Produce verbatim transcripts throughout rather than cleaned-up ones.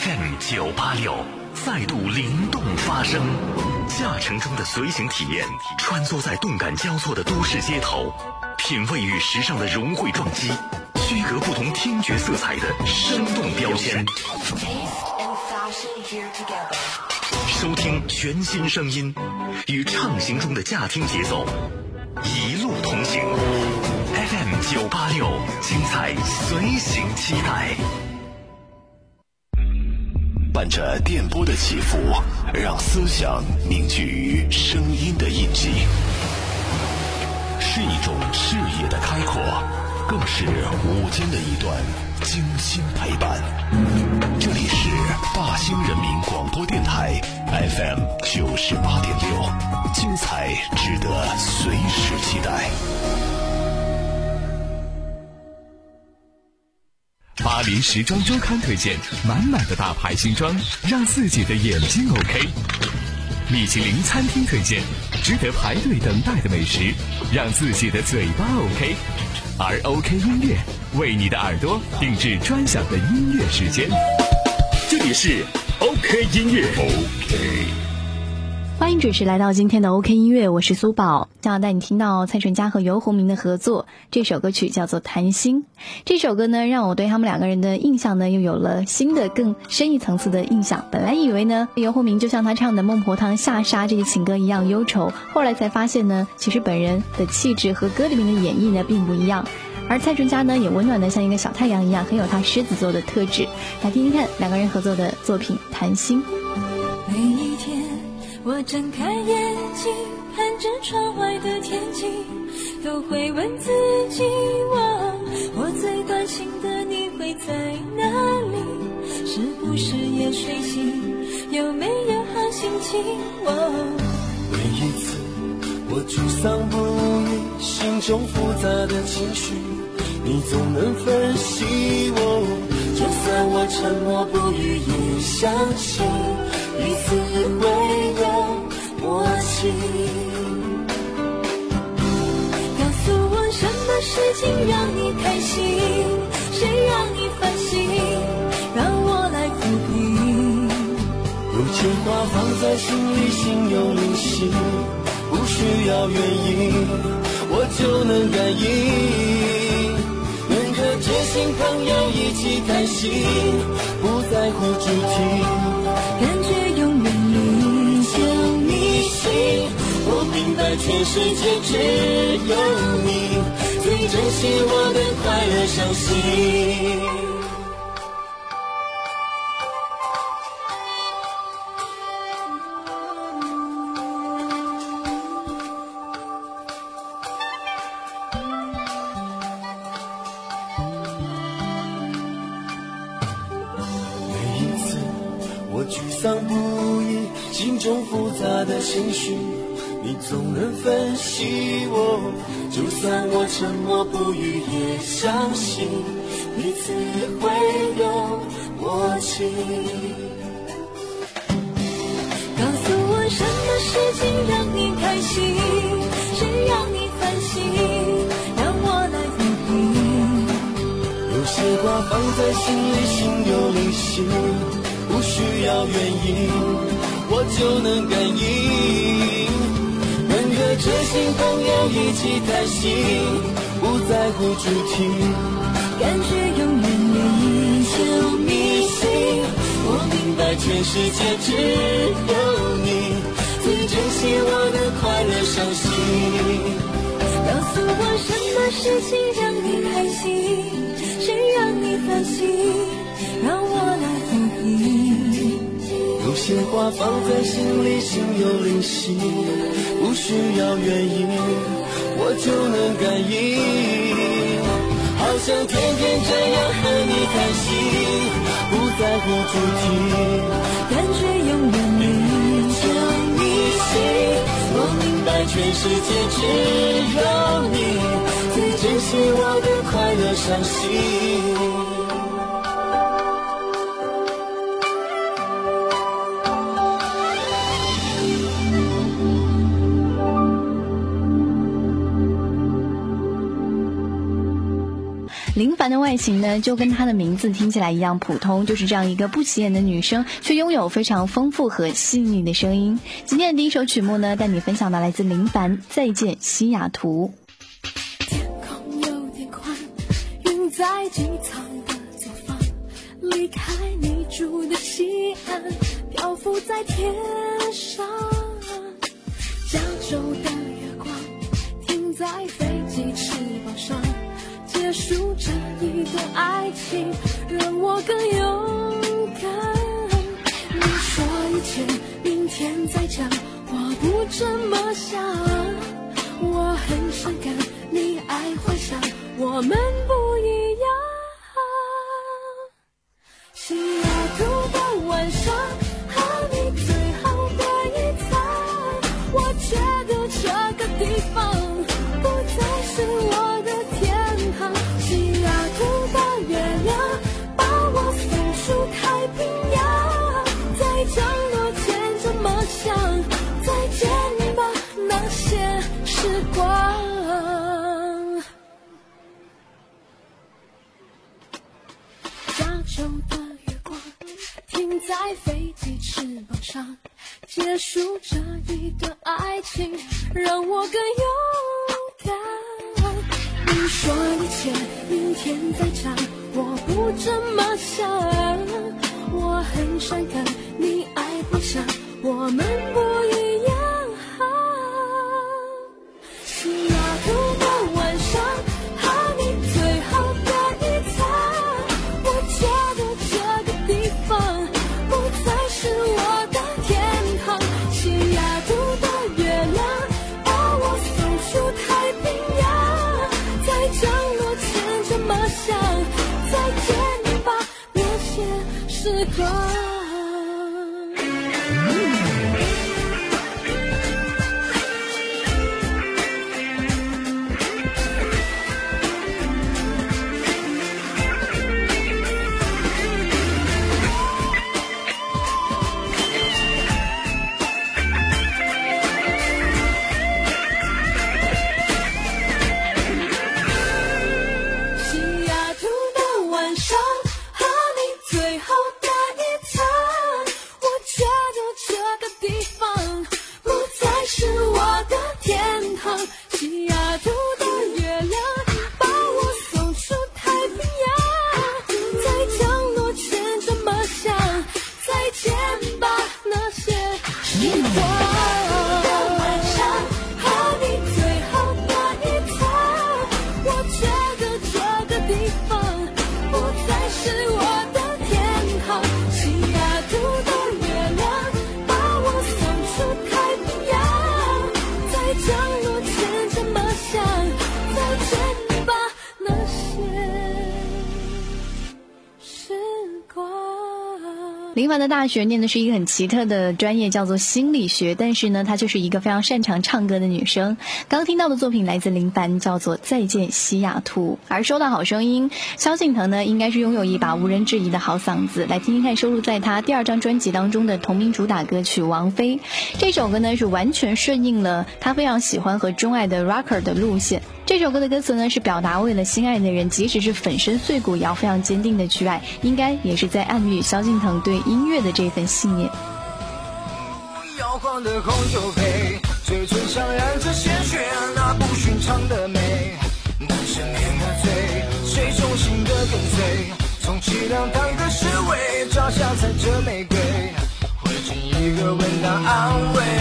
F M 九八六再度灵动发声，驾乘中的随行体验，穿梭在动感交错的都市街头，品味与时尚的融汇撞击，区隔不同听觉色彩的生动标签。收听全新声音，与畅行中的驾听节奏，一路同行。F M 九八六，精彩随行期待。 伴着电波的起伏，让思想凝聚于声音的印记，是一种视野的开阔，更是午间的一段精心陪伴。这里是大兴人民广播电台 F M 九十八点六，精彩值得随时期待。 巴黎时装周刊推荐满满的大牌新装，让自己的眼睛 OK。米其林餐厅推荐值得排队等待的美食，让自己的嘴巴 OK。而 OK 音乐为你的耳朵定制专享的音乐时间，这里是 OK 音乐。 OK， 欢迎准时来到今天的 OK 音乐，我是苏宝，将要带你听到蔡淳佳和游鸿明的合作，这首歌曲叫做《谈心》。这首歌呢，让我对他们两个人的印象呢，又有了新的更深一层次的印象。本来以为呢，游鸿明就像他唱的《孟婆汤下沙》这些情歌一样忧愁，后来才发现呢，其实本人的气质和歌里面的演绎呢，并不一样。而蔡淳佳呢，也温暖的像一个小太阳一样，很有他狮子座的特质。来听听看两个人合作的作品《谈心》。 每一天我睁开眼睛，看着窗外的天气，都会问自己，我我最关心的你会在哪里？是不是也睡醒？有没有好心情？我每一次我沮丧不已，心中复杂的情绪，你总能分析我，就算我沉默不语，也相信彼此会有默契。 告诉我什么事情让你开心，谁让你烦心，让我来抚平。 有些话放在心里，心有灵犀，不需要原因，我就能感应。能和知心朋友一起开心，不在乎主题， 感觉永远里就迷信。我明白全世界只有你最珍惜我的快乐伤心。不已，心中复杂的情绪，你总能分析我，就算我沉默不语，也相信彼此会有默契。 告诉我什么事情让你开心，谁让你烦心，让我来抚平。 有些话放在心里，心有灵犀，不需要原因，我就能感应。能和知心朋友一起开心，不在乎主题， 感觉永远里就迷信。 我明白全世界只有你最珍惜我的快乐伤心。 告诉我什么事情让你开心，谁让你烦心，让我来抚平。 有些话放在心里，心有灵犀，不需要原因，我就能感应。好想天天这样和你开心，不在乎主题， 感觉永远里就迷信。我明白全世界只有你最珍惜我的快乐伤心。 林凡凡的外形呢，就跟她的名字听起来一样普通，就是这样一个不起眼的女生，却拥有非常丰富和细腻的声音。今天的第一首曲目呢，带你分享的来自林凡《再见西雅图》。 天空有点宽，云在机场的左方，离开你住的西岸，漂浮在天上。加州的月光停在飞机翅膀上，结束这一段爱情，让我更勇敢。你说一切明天再讲，我不这么想。我很伤感，你爱幻想，我们不一样。西雅图的晚上，和你最后的一餐，我觉得这个地方不再是我的天堂。西雅图的月亮把我送出太平洋，在降落前这么想，再见吧那些时光。加州的月光停在飞机翅膀上，结束这一段爱情，让我更勇敢。你说一切明天再讲，我不这么想。我很伤感，你爱幻想，我们不一样。西雅图的晚上，和你最后的一餐，我觉得这个地方不再是我的天堂。西雅图的月亮把我送出太平洋，在降落前这么想，再见吧那些时光。 林凡的大学念的是一个很奇特的专业，叫做心理学，但是呢她就是一个非常擅长唱歌的女生。刚听到的作品来自林凡，叫做《再见西雅图》。而说到好声音，萧敬腾呢应该是拥有一把无人质疑的好嗓子。来听听看收录在他第二张专辑当中的同名主打歌曲《王妃》。这首歌呢是完全顺应了他非常喜欢和钟爱的 rocker 的路线。这首歌的歌词呢是表达为了心爱的人，即使是粉身碎骨也要非常坚定的去爱，应该也是在暗喻萧敬腾对音乐的这份信念。 摇晃的红酒杯，嘴唇上染着鲜血，那不寻常的美，男生年的醉，谁衷心的跟随，充其量当个侍卫，照相踩着玫瑰，会尽一个吻当安慰。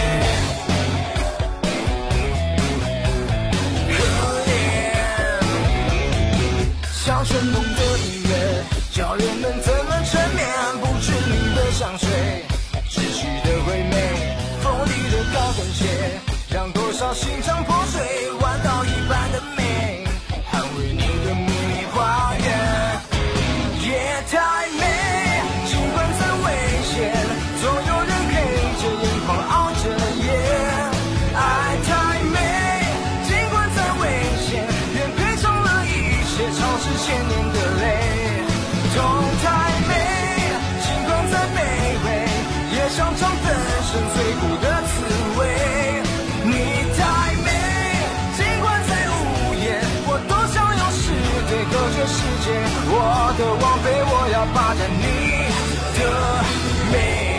像旋风的音乐，叫人们怎么沉眠，不知名的香水，窒息的唯美，锋利的高跟鞋，让多少心肠破碎，弯刀一般的美，捍卫你的秘密花园。夜太美，尽管再危险，总有人黑着眼眶熬着夜。爱太美，尽管再危险，愿赔偿了一切，超市千年的泪。痛太要霸占你的美。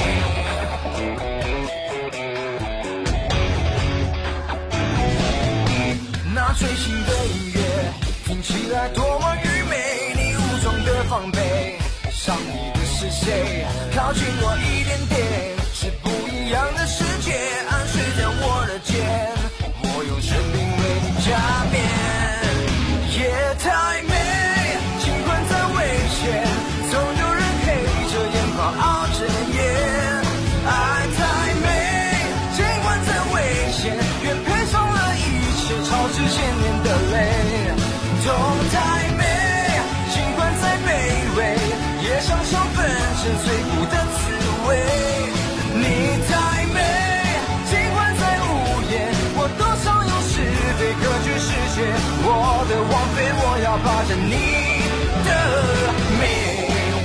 那最新的音乐听起来多么愚昧，你武装的防备，上你的是谁？靠近我一点点，是不一样的世界，按时将我的剑，我用生命为你加冕。夜太美，尽管再危险，总有人黑着眼眶熬着夜。爱太美，尽管再危险，愿配上了一切超之千年的泪。痛太美，尽管再卑微，也享受粉身碎骨的滋味。你太美，尽管再无言，我多想用是非隔绝世界。我的王妃，我要霸占你的美。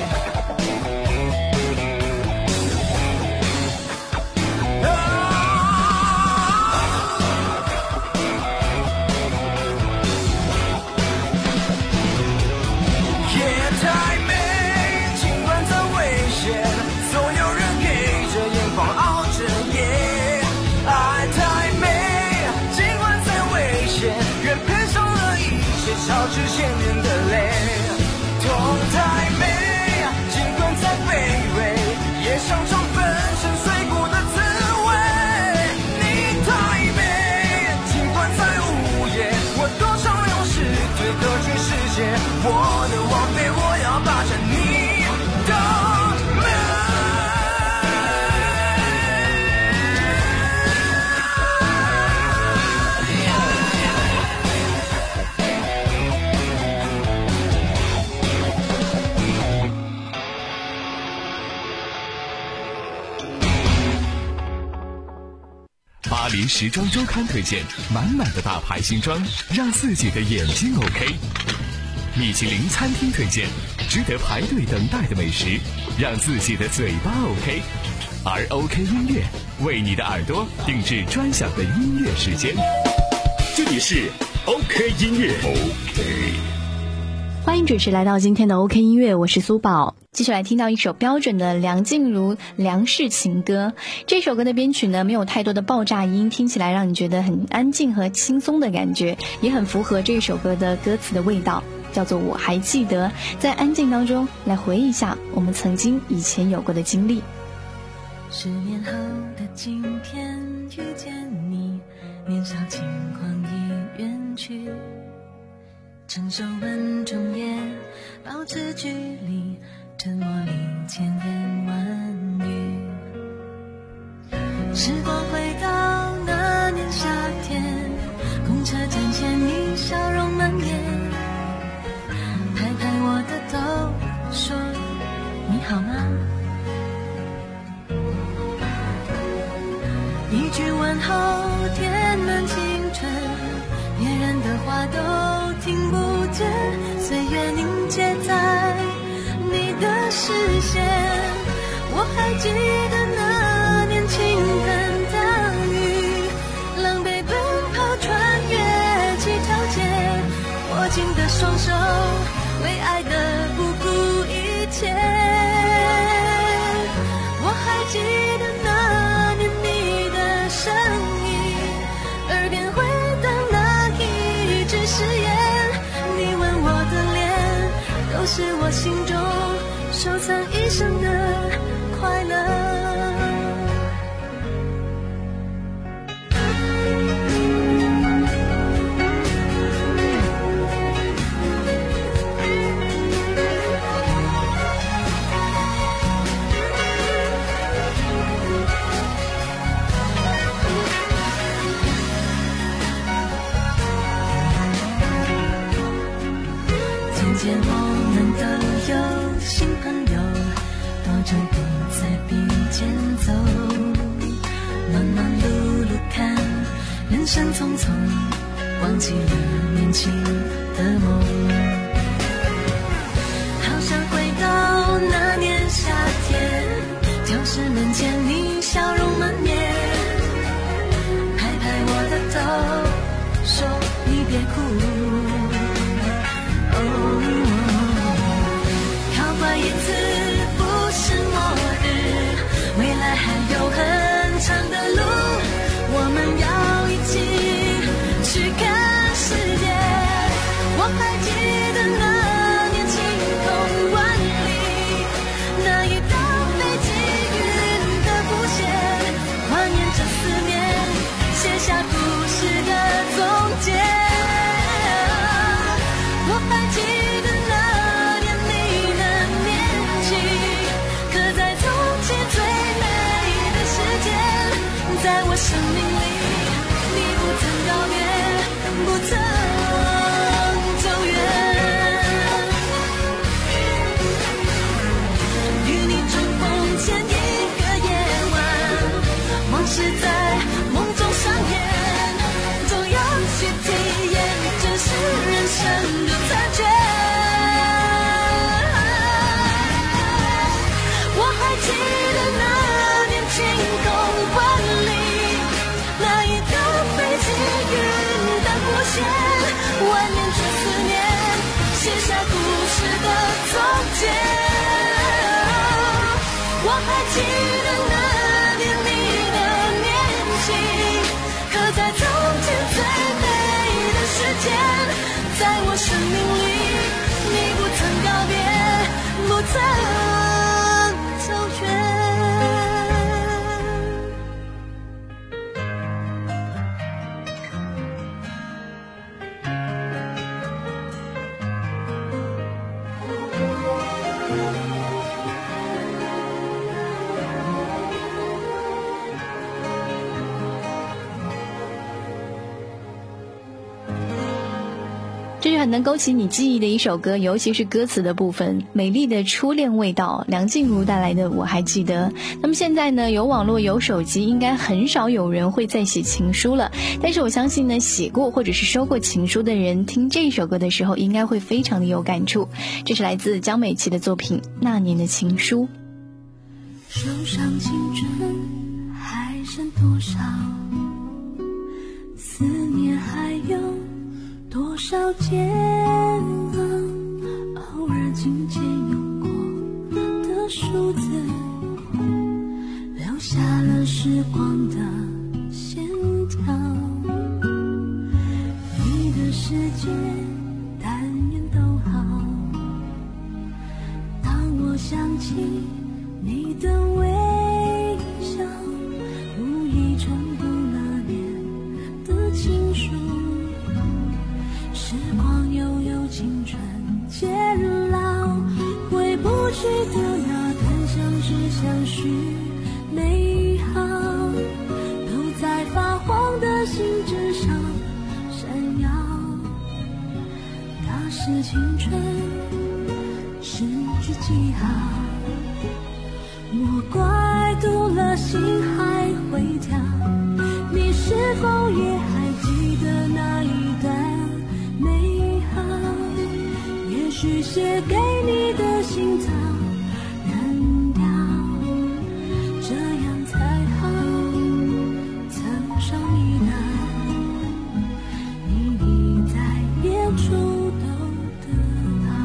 超之千年的泪，痛太美，尽管再卑微，也享受粉身碎骨的滋味。你太美，尽管再无言，我多想用是非隔绝世界。我的王妃，我要霸占你的美。 巴黎时装周刊推荐满满的大牌新装，让自己的眼睛 OK。米其林餐厅推荐值得排队等待的美食，让自己的嘴巴 OK。而 OK 音乐为你的耳朵定制专享的音乐时间。 这里是 OK 音乐 OK。 欢迎准时来到今天的 OK 音乐，我是苏宝。继续来听到一首标准的梁静茹梁氏情歌。这首歌的编曲呢，没有太多的爆炸音，听起来让你觉得很安静和轻松的感觉，也很符合这首歌的歌词的味道，叫做我还记得。在安静当中来回忆一下我们曾经以前有过的经历。 十年后的今天遇见你，年少轻狂已远去，成熟稳重也保持距离，沉默里千言万语。时光回到那年夏天，公车站前你笑容满面，拍拍我的头说你好吗？一句问候填满青春，别人的话都听不见，岁月凝结在你的视线。我还记得那年倾盆大雨，狼狈奔跑穿越几条街，握紧的双手为爱的不顾一切。我还记得那年你的声音，耳边回荡那一句誓言，你吻我的脸，都是我心中收藏一生的快乐。从前我们都有新朋友，多久不再并肩走，忙忙碌碌看人生匆匆，忘记了年轻的梦。好想回到那年夏天，教室门前你笑容满面，拍拍我的头说你别哭，哦，靠过一次我生命里，你不曾告别，不曾走远。与你重逢前一个夜晚，往事在梦中上演，总要去体验，这是人生的残缺。我还记得那年晴空万里，那一条飞机云淡波线，蜿蜒着思念，写下故事的从前。我还记得那年你的年纪，刻在从前最美的时间，在我生命里，你不曾告别，不曾走远。 这是很能勾起你记忆的一首歌，尤其是歌词的部分，美丽的初恋味道，梁静茹带来的我还记得。那么现在呢，有网络有手机，应该很少有人会再写情书了，但是我相信呢，写过或者是收过情书的人，听这首歌的时候应该会非常的有感触。这是来自江美琪的作品《那年的情书》。 手上青春还剩多少，思念还有多少煎熬，偶尔琴键用过的数字，留下了时光的线条。你的世界但愿都好，当我想起你的微笑，无意重读那年的情书。时光悠悠，青春渐老，回不去的那段相知相许美好，都在发黄的信纸上闪耀。那是青春失去记号，莫怪读了心还会跳。你是否也还记得那一段美好？也许写给你的信早扔掉，这样才好。曾伤你的，你已在别处都得到。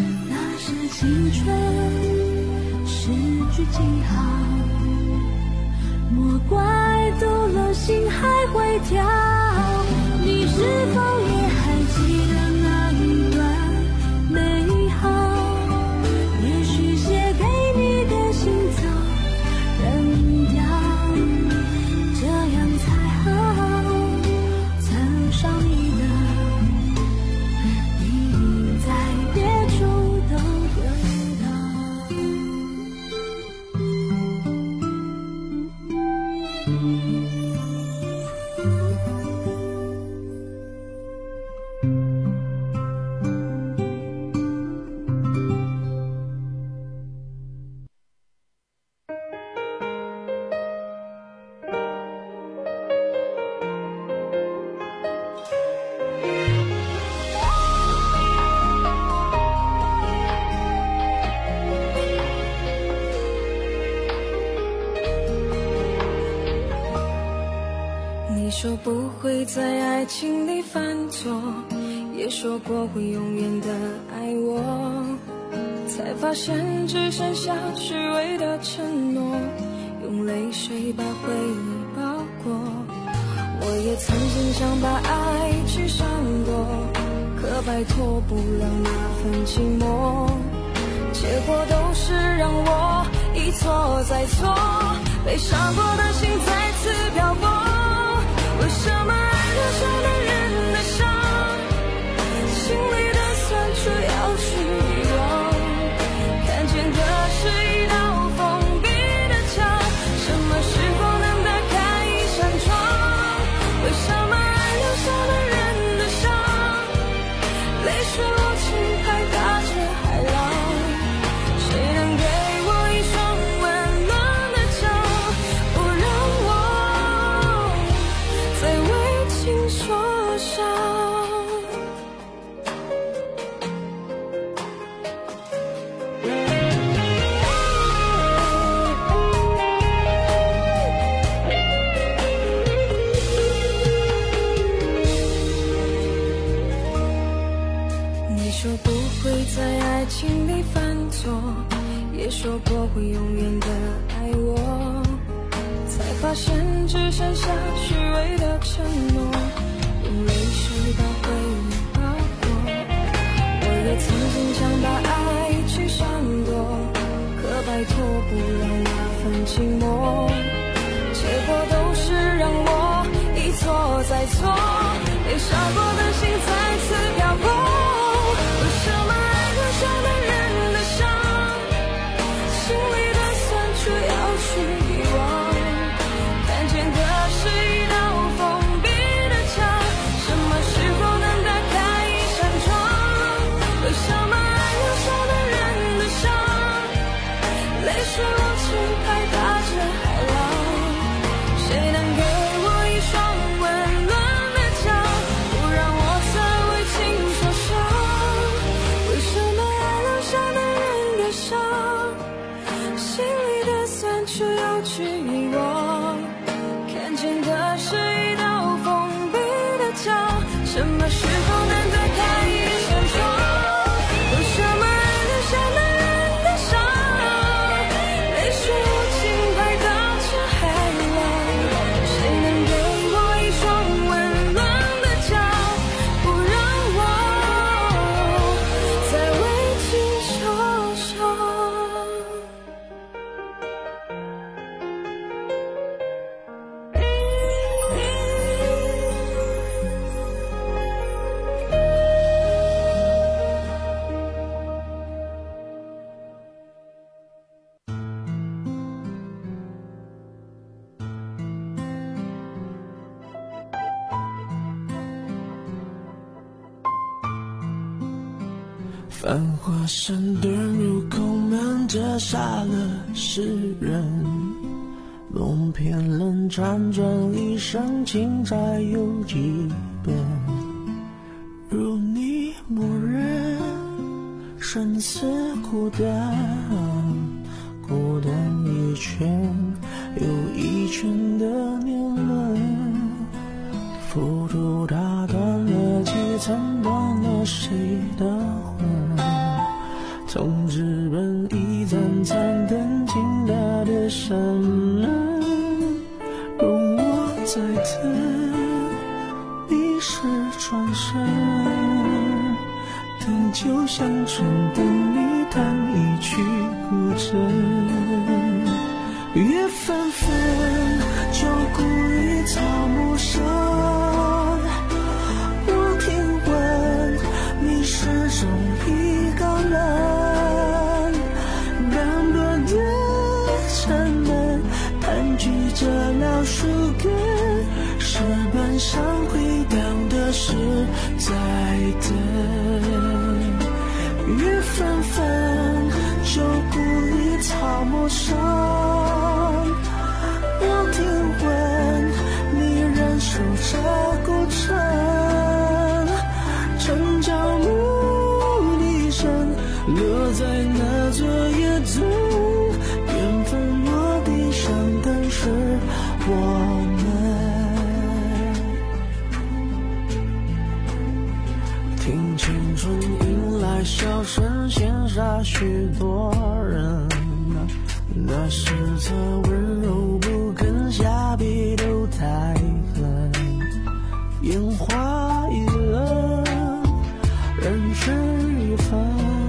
青春失去记号， 莫怪读了心还会跳。你是否也还记得那一段美好？也许写给你的信早扔掉，这样才好，才能伤你的你在别处都得到。你说不会在爱情里犯错，也说过会永远的爱我，才发现只剩下虚伪的承诺，用泪水把回忆包裹。我也曾经想把爱去闪躲，可摆脱不了那份寂寞，结果都是让我一错再错，被伤过的心再次漂泊。为什么爱留下的人的伤，心里的酸楚要去遗忘？看见的是一道封闭的墙，什么时候能打开一扇窗？为什么爱留下的人的伤，泪水落进海大着海浪？谁能给我一双温暖的脚，不让我再为情受伤？你说不会在爱情里犯错，也说过会永远的爱我，才发现只剩下虚伪的承诺，用泪水把回忆包裹。我也曾经想把爱去闪躲，可摆脱不了那份寂寞，结果都是让我一错再错，被伤过的心再次漂泊。为什么爱留下的人的伤，心里的酸楚要去遗忘？看见的是一道封闭的墙，什么时候能打开一扇窗？为什么爱留下的人的伤，泪水落进海大着海浪？谁能给我一双温暖的脚，不让我再为情受伤？为什么爱留下的人的伤，心里的酸楚要去遗忘？看见的是一道封闭的墙，什么时候能打开一扇窗？为什么爱留下的人的伤，泪水落进海大着海浪？谁能给我一双温暖的脚，不让我再为情受伤？ 繁华山段入口满折杀了世人，梦偏冷辗转一生情债有几本？如你默认，生死孤单，孤单一圈又一圈的年轮，浮屠打断了几层，断了谁的魂？从纸本一盏盏灯进大的山门， 在等，你是转身，等就像春等你弹一曲古筝，月纷纷就故于草木深，我听闻你始终一个人，干涸的城门盘踞着老树根，石板上回荡的是在等，月纷纷就故于草木深，我听闻你仍守着古城，城角牧笛声落在那座野村，缘分落地上更是我们，听青春迎来笑声，羡煞许多人，那是他温柔不肯下笔都太狠，烟花易冷，人事已分，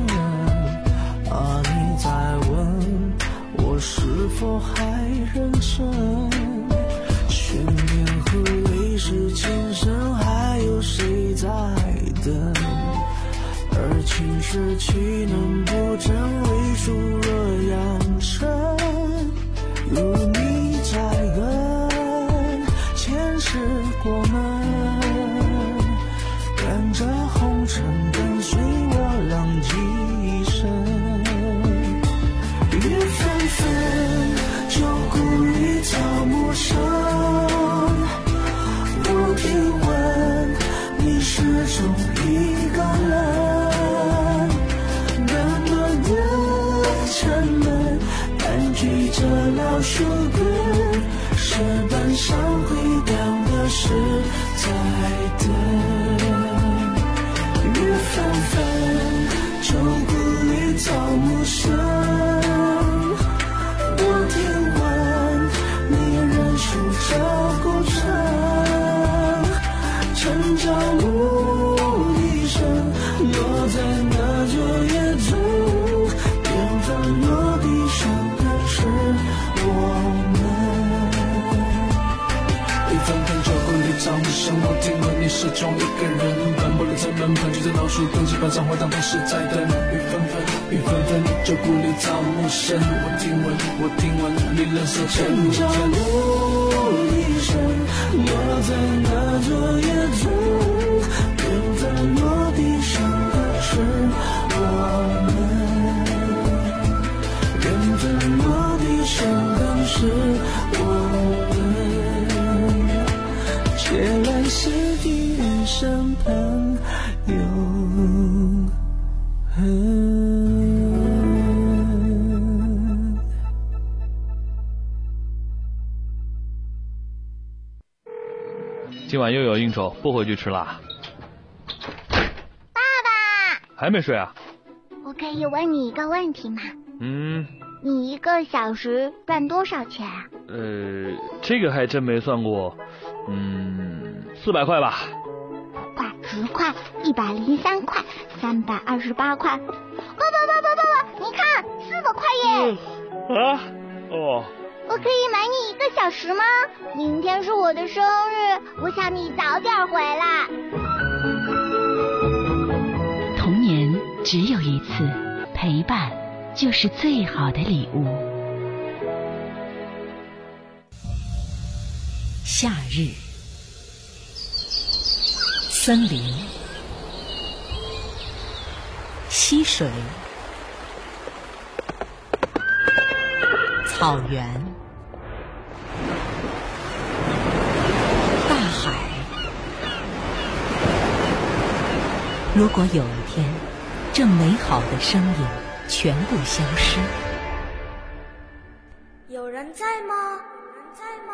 啊你在问我是否还认真，悬念和泪是前生，还有谁在等，而情是岂能不真，为数若扬尘，如你在恩，前世过门，赶着红尘跟随我浪迹一生，月纷纷就故于草木深，我听闻你始终一个人，干涸的城门盘踞着老树根，石板上回荡的是在等，月纷纷就故于草木深，我听闻你仍守着古城，城角牧笛声落在那座野村，缘分落地上更是我们，一纷纷就故里草木深，我听闻你始终一个人，斑驳的城门盘踞着老树根，石板上回荡都是在等，雨纷纷雨纷纷就故里草木深，我听闻我听闻你仍守城角牧笛声落在那座野村，缘分落地上更是我们，缘分落地上更是我们，借来世的人生朋永恒。 今晚又有应酬，不回去吃啦。 爸爸， 还没睡啊？ 我可以问你一个问题吗？ 嗯， 你一个小时赚多少钱啊？ 呃，这个还真没算过。嗯，四百块吧。 五块、十块、一百零三块、三百二十八块。爸爸爸爸爸爸，你看，四百块耶！ 啊？哦。 我可以买你一个小时吗？明天是我的生日，我想你早点回来。 童年只有一次，陪伴就是最好的礼物。夏日，森林，溪水，草原，大海。如果有一天，这美好的声音全部消失， 有人在吗？有人在吗？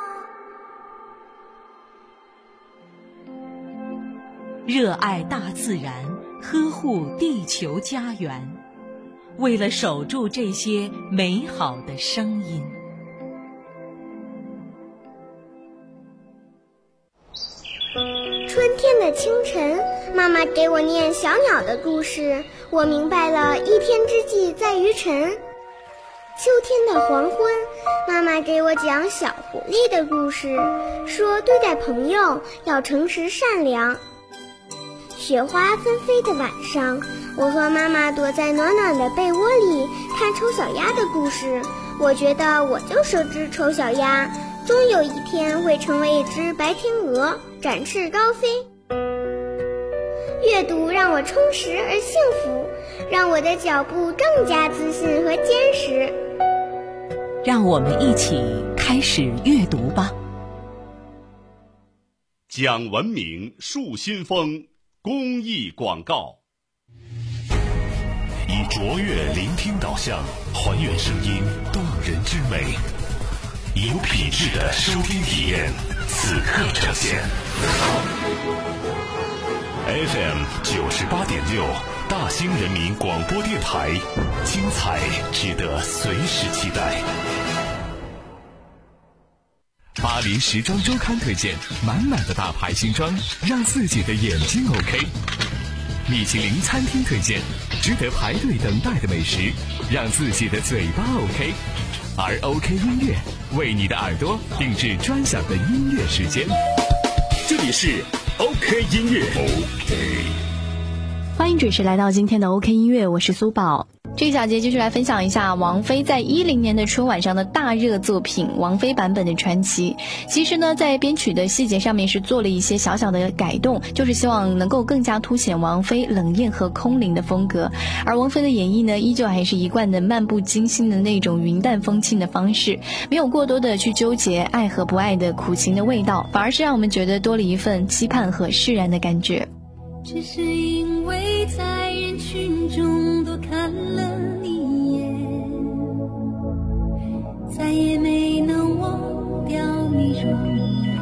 热爱大自然，呵护地球家园，为了守住这些美好的声音。 春天的清晨，妈妈给我念小鸟的故事，我明白了一天之计在于晨。秋天的黄昏，妈妈给我讲小狐狸的故事，说对待朋友要诚实善良。雪花纷飞的晚上，我和妈妈躲在暖暖的被窝里看丑小鸭的故事，我觉得我就是只丑小鸭，终有一天会成为一只白天鹅，展翅高飞。阅读让我充实而幸福，让我的脚步更加自信和坚实。 让我们一起开始阅读吧。 讲文明树新风公益广告。 以卓越聆听导向，还原声音动人之美，有品质的收听体验，此刻呈现。F M 九十八点六，大兴人民广播电台，精彩值得随时期待。 巴黎时装周刊推荐，满满的大牌新装，让自己的眼睛 OK。米其林餐厅推荐，值得排队等待的美食，让自己的嘴巴 OK。而 OK 音乐为你的耳朵定制专享的音乐时间。 这里是 OK 音乐 OK。 欢迎准时来到今天的 OK 音乐，我是苏宝。这一小节继续来分享一下王菲在一零年的春晚上的大热作品王菲版本的传奇。其实呢，在编曲的细节上面是做了一些小小的改动，就是希望能够更加凸显王菲冷艳和空灵的风格。而王菲的演绎呢，依旧还是一贯的漫不经心的那种云淡风轻的方式，没有过多的去纠结爱和不爱的苦情的味道，反而是让我们觉得多了一份期盼和释然的感觉。 只是因为在人群中多看了你一眼，再也没能忘掉你容颜，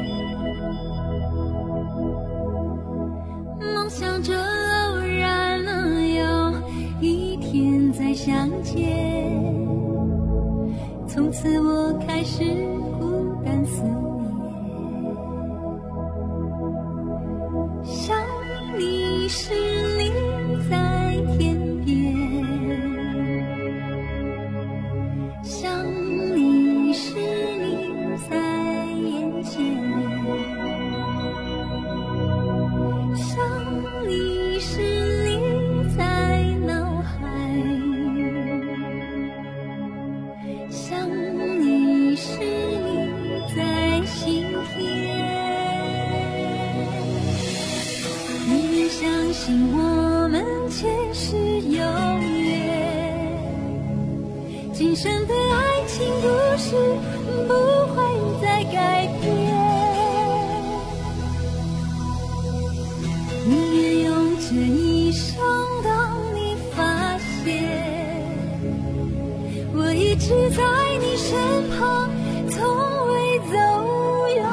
梦想着偶然能有一天再相见，从此我开始孤单思念，想你是你在天边，想你是你在眼前，想你是你在脑海，想你是你在心田。相信我们前世有缘，今生的爱情故事不会再改变。宁愿用这一生等你发现，我一直在你身旁，从未走远。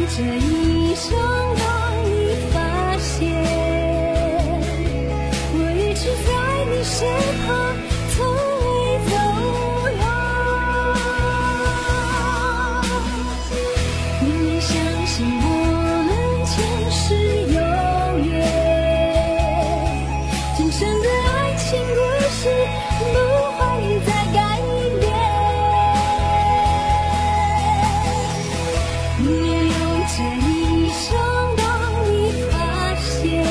这一生，当你发现我一直在你身旁，从未走远。你也相信我们前世有缘，今生的爱情故事不会再改变。你也有这一生，当你发现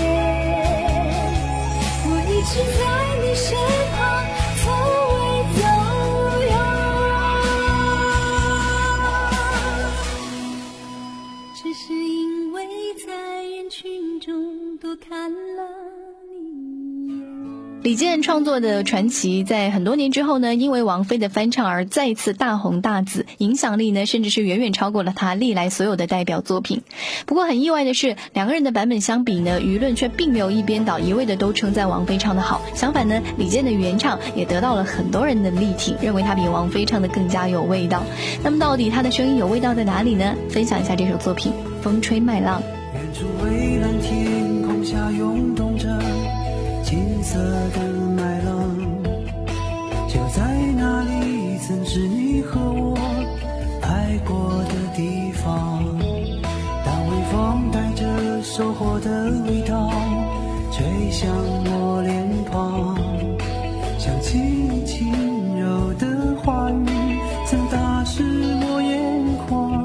我一直在你身旁，从未走远，只是因为在人群中多看了你一眼。 李健创作的《传奇》在很多年之后呢，因为王菲的翻唱而再次大红大紫，影响力呢甚至是远远超过了他历来所有的代表作品。不过很意外的是，两个人的版本相比呢，舆论却并没有一边倒一味的都称赞王菲唱得好，相反呢，李健的原唱也得到了很多人的力挺，认为他比王菲唱得更加有味道。那么到底他的声音有味道在哪里呢？分享一下这首作品《风吹麦浪》。 远处蔚蓝天空下涌动着金色的麦浪，就在那里曾是你和我爱过的地方。当微风带着收获的味道吹向我脸庞，想起你轻柔的话语曾打湿我眼眶。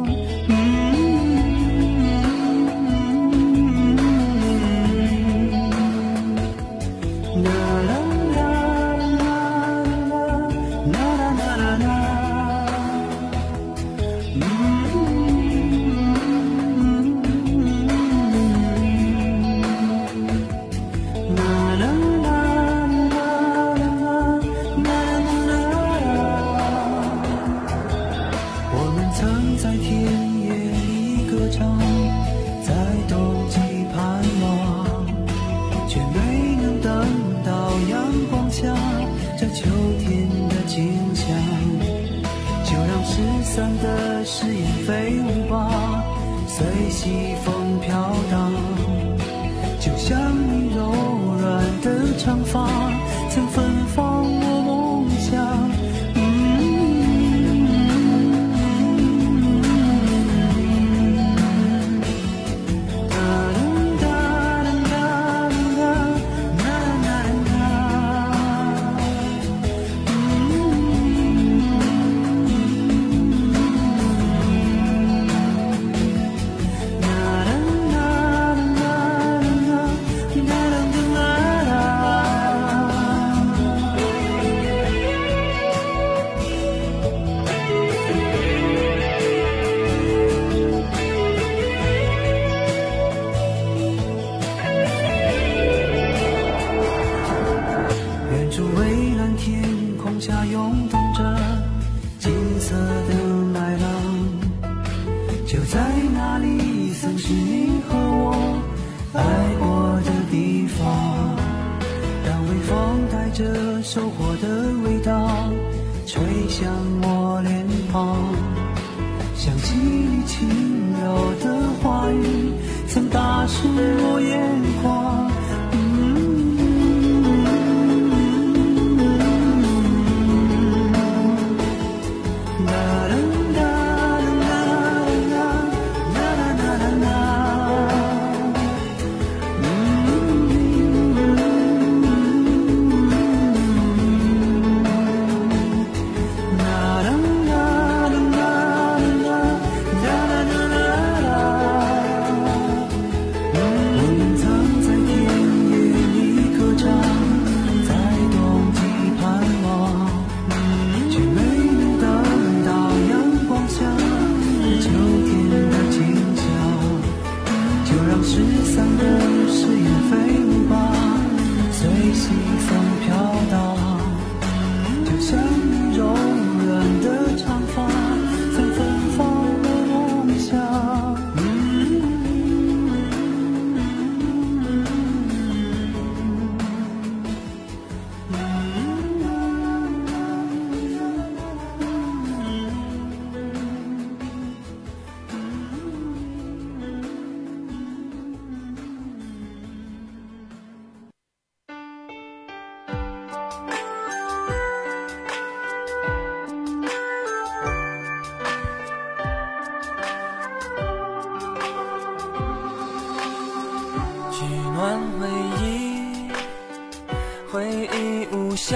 暖回忆，回忆无效，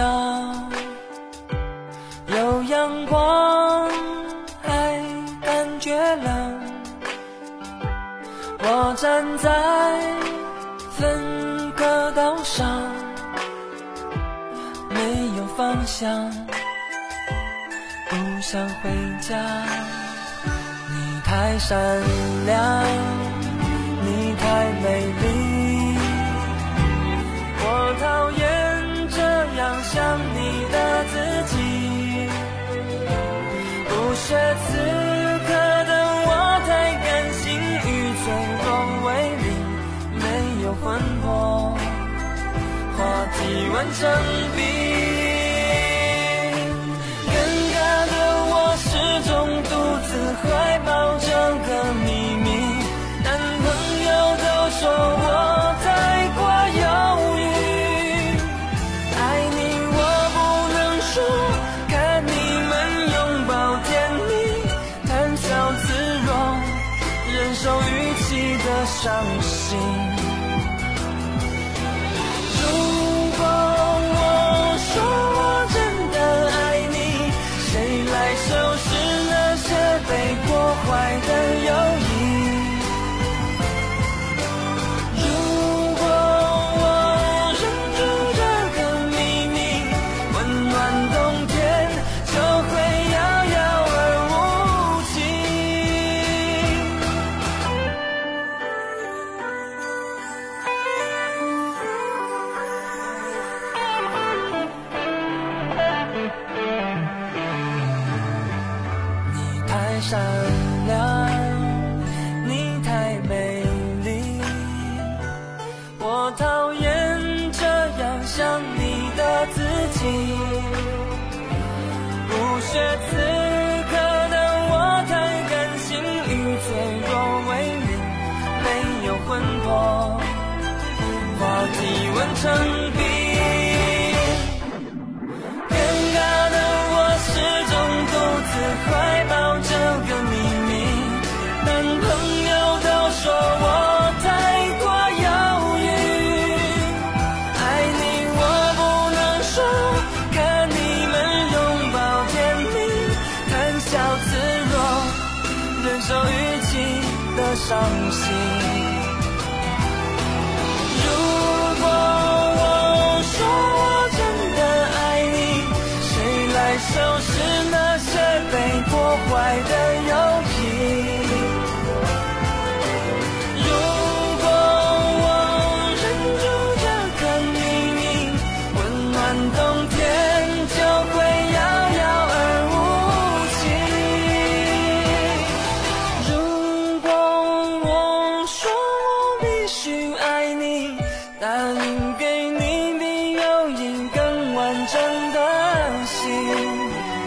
有阳光还感觉冷，我站在分隔岛上，没有方向，不想回家。你太善良，你太美丽，我讨厌这样想你的自己。不屑此刻的我太感性与脆弱为邻，没有魂魄，话题完成笔。始终独自怀抱这个秘密，男朋友都说我太过犹豫，爱你我不能说，看你们拥抱甜蜜，谈笑自若，忍受语气的伤心。如果我说我真的爱你，谁来收拾被破坏的友谊？如果我忍住这个秘密，温暖冬天就会遥遥而无善良，你太美丽，我讨厌这样想你的自己。不屑此刻的我太感性与脆弱为邻，没有魂魄，话题完成笔。尴尬的我始终独自怀抱这个秘密，男朋友都说我太过犹豫，爱你我不能说，看你们拥抱甜蜜，谈笑自若，忍受语气的伤心。如果我说我真的爱你，谁来收拾那些被破坏的友谊？如果我忍住这个秘密，温暖冬天就会遥遥而无期。如果我说我必须爱你，答应给你比友谊更完整的心。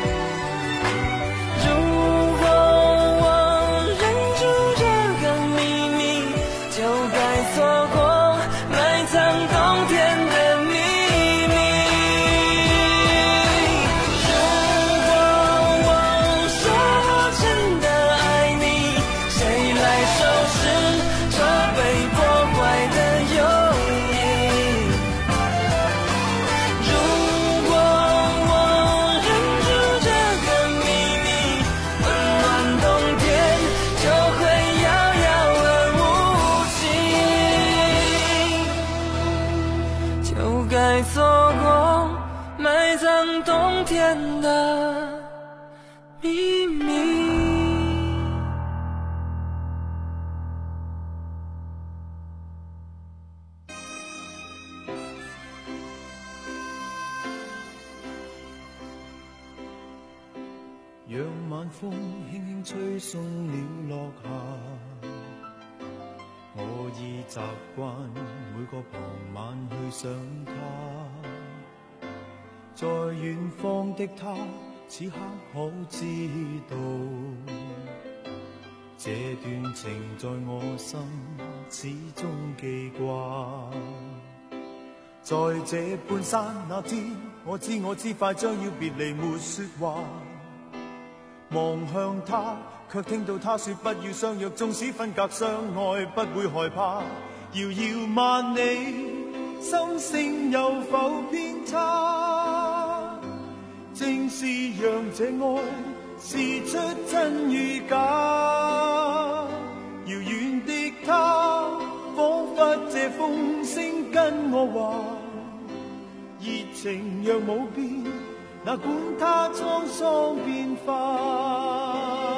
天的秘密。 讓晚風輕輕吹送了落霞，我已習慣每個傍晚去想他。在遠方的他，此刻可知道，這段情在我心始終記掛。在這半剎那天，我知我知快將要別離，沒說話。望向他，卻聽到他說不要相約，縱使分隔相愛不會害怕。 遙遙萬里，心聲有否偏差？正是讓這愛試出真與假。遙遠的他，彷彿這風聲跟我話，熱情若冇變，哪管它滄桑變化。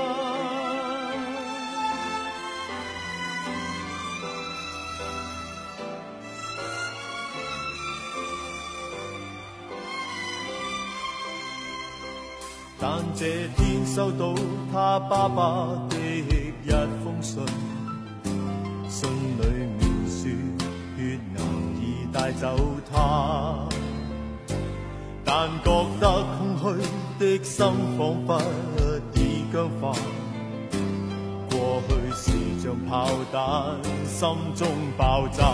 但這天收到他爸爸的一封信，信裏面說血癌已帶走他，但覺得空虛的心彷彿已僵化，過去是像炮彈心中爆炸。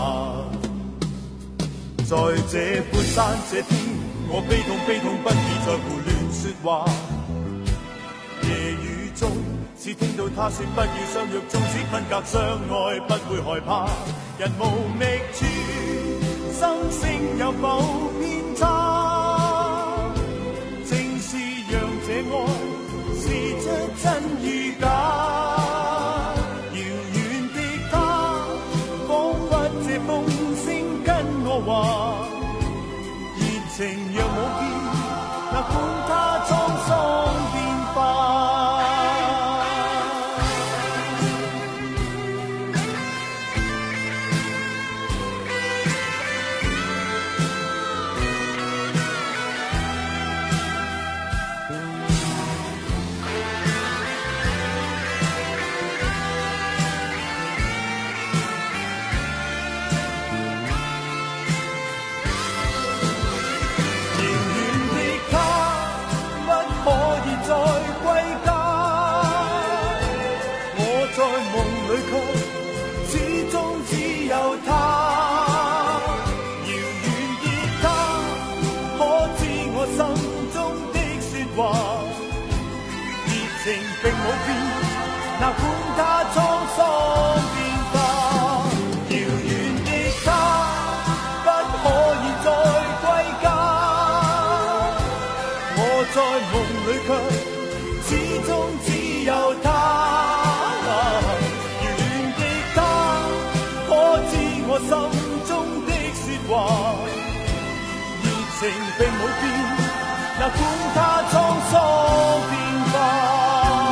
在這半山這天，我悲痛悲痛不已再胡亂說話。夜雨中只聽到他說不要相約，縱使分隔相愛不會害怕。人無覓處，心聲有否偏差？正是讓這愛試出真與假。遙遠的他，彷彿這風聲跟我話，熱情若冇變，哪管它滄桑變化。並冇變，哪管它滄桑變化。遙遠的他，不可以再歸家。我在夢裏卻始終只有他。遙遠的他，可知我心中的説話？熱情並冇變，哪管它滄桑變化。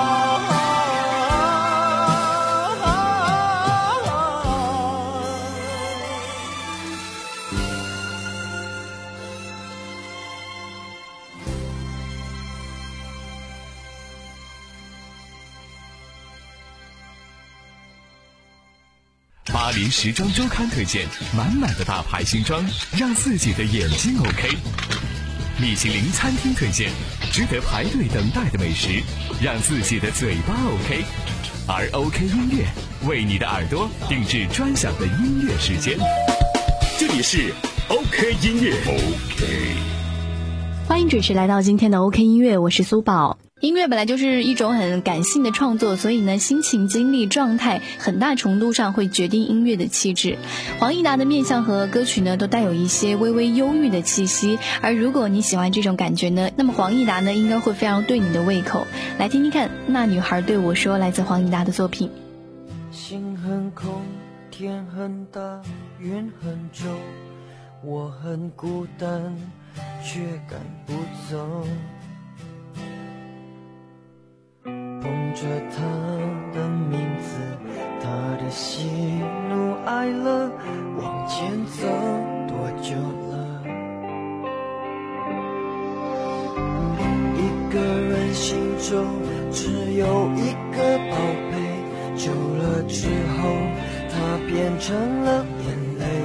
巴黎时装周刊推荐满满的大牌新装，让自己的眼睛 OK。米其林餐厅推荐值得排队等待的美食，让自己的嘴巴 OK。而 OK 音乐为你的耳朵定制专享的音乐时间。 这里是 OK 音乐 OK。 欢迎准时来到今天的 OK 音乐，我是苏宝。音乐本来就是一种很感性的创作，所以呢，心情、经历、状态很大程度上会决定音乐的气质。黄义达的面相和歌曲呢，都带有一些微微忧郁的气息。而如果你喜欢这种感觉呢，那么黄义达呢，应该会非常对你的胃口。来听听看，那女孩对我说，来自黄义达的作品。 心很空，天很大，云很重，我很孤单，却赶不走。捧着他的名字，他的喜怒哀乐，往前走多久了？一个人心中只有一个宝贝，久了之后，它变成了眼泪，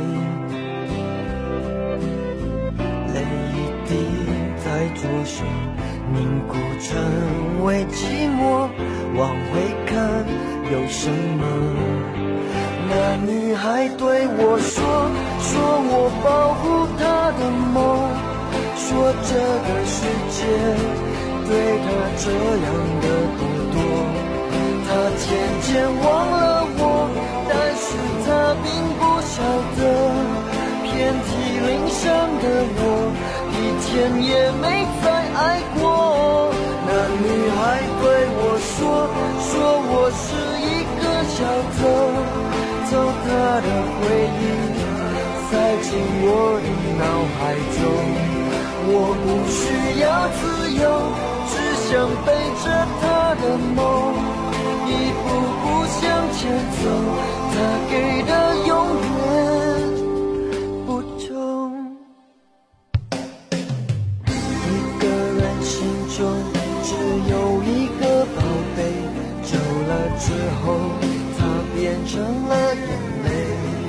泪一滴在左手凝固成为寂寞，往回看有什么？那女孩对我说，说我保护她的梦，说这个世界对她这样的不多。她渐渐忘了我，但是她并不想天也没再爱过。那女孩对我说，说我是一个小偷，偷她的回忆塞进我的脑海中。我不需要自由，只想背着她的梦，一步步向前走，她给的永远不同。一个人心中只有一个宝贝，久了之后它变成了眼泪，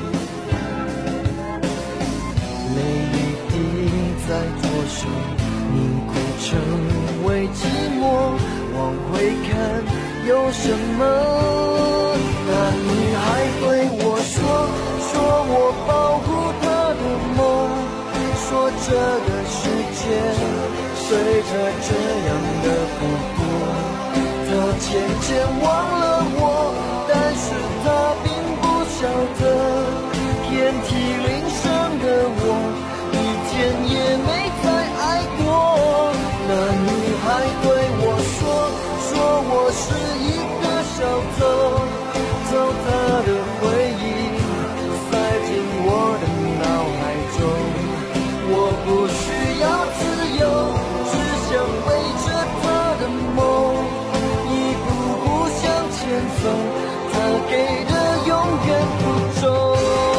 泪一滴在左手凝固成为寂寞，往回看有什么？那女孩对我说，说我保护她的梦，说这个世界随着这样的不过，她渐渐忘了我，但是她并不晓得，遍体鳞伤的我一天也没再爱过。那女孩对我说，说我是一个小偷，偷她的回忆塞进我的脑海中。我不需要自由，只想背着她的梦，一步步向前走，她给的永远不重。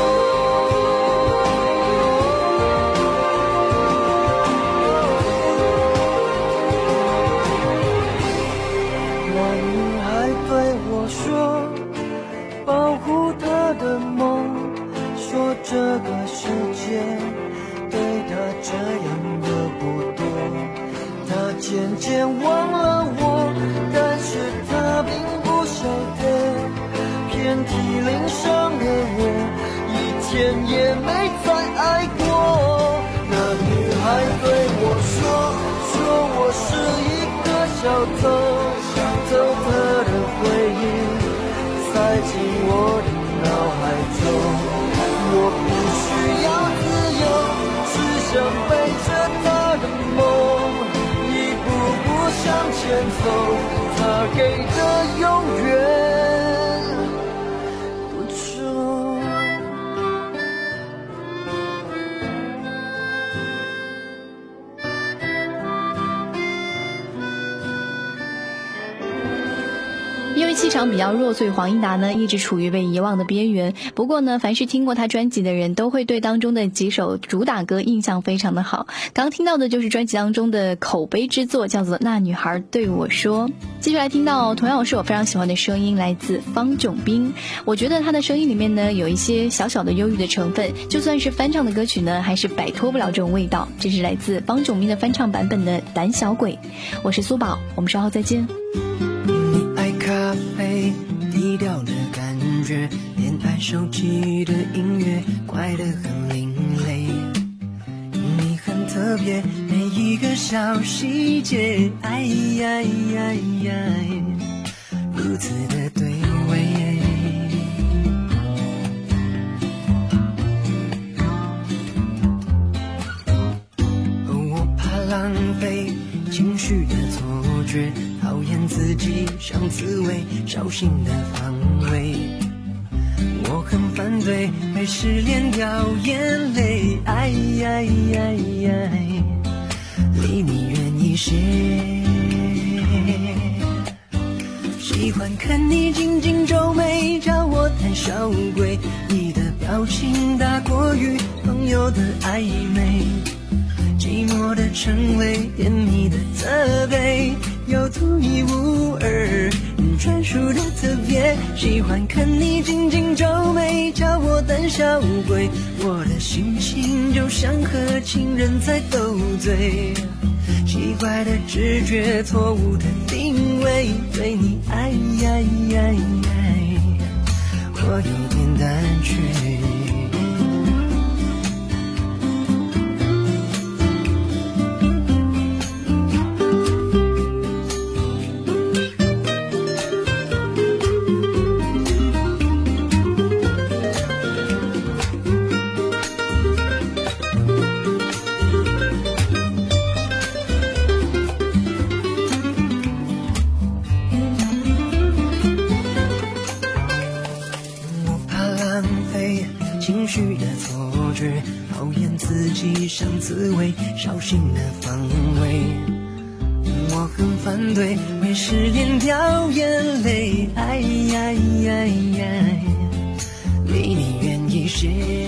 这个世界对他这样的不多，他渐渐忘了我，但是他并不晓得，遍体鳞伤的我一天也没再爱过。那女孩对我说，说我是一个小偷，偷她的回忆塞进我的脑海中。我不需要自由，只想背着她的梦，一步步向前走，她给的永远不重。 因为气场比较弱，所以黄义达呢一直处于被遗忘的边缘。不过呢，凡是听过他专辑的人都会对当中的几首主打歌印象非常的好。刚听到的就是专辑当中的口碑之作，叫做《那女孩对我说》。接下来听到同样是我非常喜欢的声音，来自方炯斌。我觉得他的声音里面呢有一些小小的忧郁的成分，就算是翻唱的歌曲呢还是摆脱不了这种味道。这是来自方炯斌的翻唱版本的《胆小鬼》。我是苏宝，我们稍后再见。 咖啡低调的感觉，恋爱手机的音乐怪得很另类，你很特别，每一个小细节，哎呀呀呀，如此的对味。我怕浪费情绪的错觉，讨厌自己像刺猬，小心的防卫。我很反对被失恋掉眼泪，哎呀呀呀，离你远一些。喜欢看你紧紧皱眉，叫我胆小鬼。你的表情大过于朋友的暧昧，寂寞的称谓，甜蜜的责备，有独一无二专属的特别。喜欢看你紧紧皱眉，叫我胆小鬼。我的心情就像和情人在斗嘴，奇怪的直觉，错误的定位，对你爱呀呀呀，我有点胆怯。 情绪的错觉，讨厌自己像刺猬，小心的防卫。我很反对为失恋掉眼泪，哎呀呀呀，离你远一些。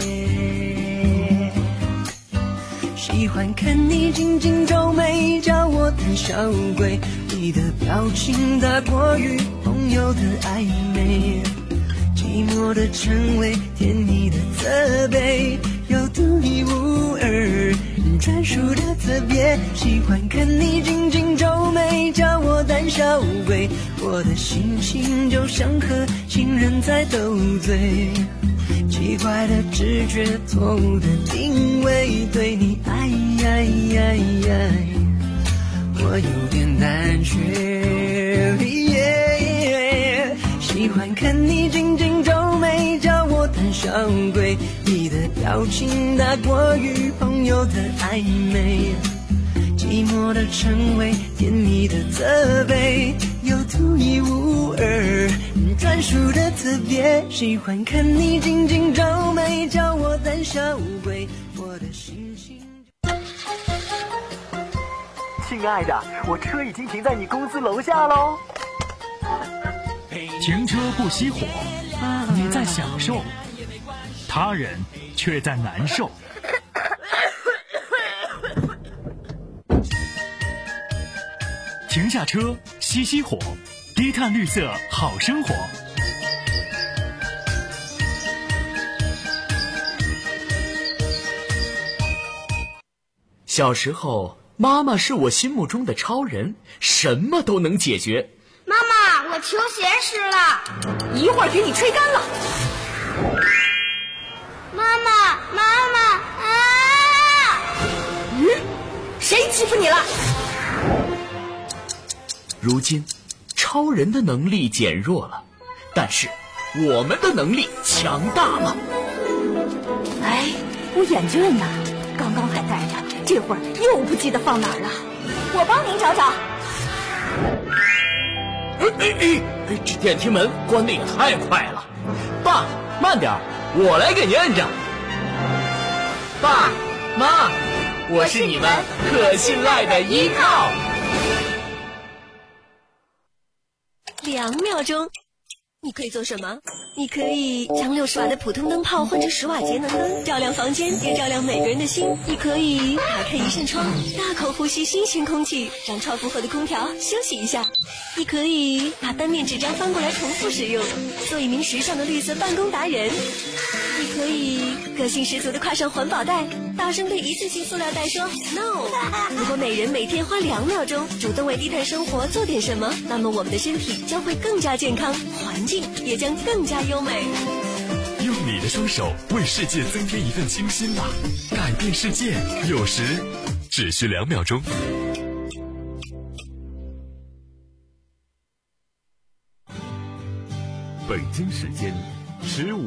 喜欢看你紧紧皱眉，叫我胆小鬼，你的表情大过于朋友的暧昧，寂寞的称谓，甜蜜的责备，有独一无二专属的特别。喜欢看你紧紧皱眉，叫我胆小鬼，我的心情就像和情人在斗嘴，奇怪的直觉，错误的定位，对你爱呀呀呀，我有点胆怯。喜欢看你紧紧皱眉，叫我胆小鬼，你的表情大过于朋友的暧昧，寂寞的称谓，甜蜜的责备，有独一无二专属的特别。喜欢看你紧紧皱眉，叫我胆小鬼，我的心情。 亲爱的，我车已经停在你公司楼下喽。 停车不熄火，你在享受，他人却在难受。停下车，熄熄火，低碳绿色好生活。 小时候，妈妈是我心目中的超人，什么都能解决。 妈妈，我球鞋湿了， 一会儿给你吹干了。 妈妈，妈妈啊！ 嗯，谁欺负你了？ 如今，超人的能力减弱了，但是我们的能力强大了。 哎，我眼镜呢？刚刚还戴着，这会儿又不记得放哪儿了。我帮您找找。 哎哎哎！这电梯门关得也太快了，爸，慢点，我来给您摁着。爸妈，我是你们可信赖的依靠。 两秒钟，你可以做什么？你可以将六十瓦的普通灯泡换成十瓦节能灯，照亮房间，也照亮每个人的心。你可以打开一扇窗，大口呼吸新鲜空气，让超负荷的空调休息一下。你可以把单面纸张翻过来重复使用，做一名时尚的绿色办公达人。你可以个性十足的挎上环保袋，大声对一次性塑料袋说 no。 如果每人每天花两秒钟主动为低碳生活做点什么，那么我们的身体将会更加健康，环境也将更加优美。 用你的双手为世界增添一份清新吧，改变世界有时只需两秒钟。 北京时间十五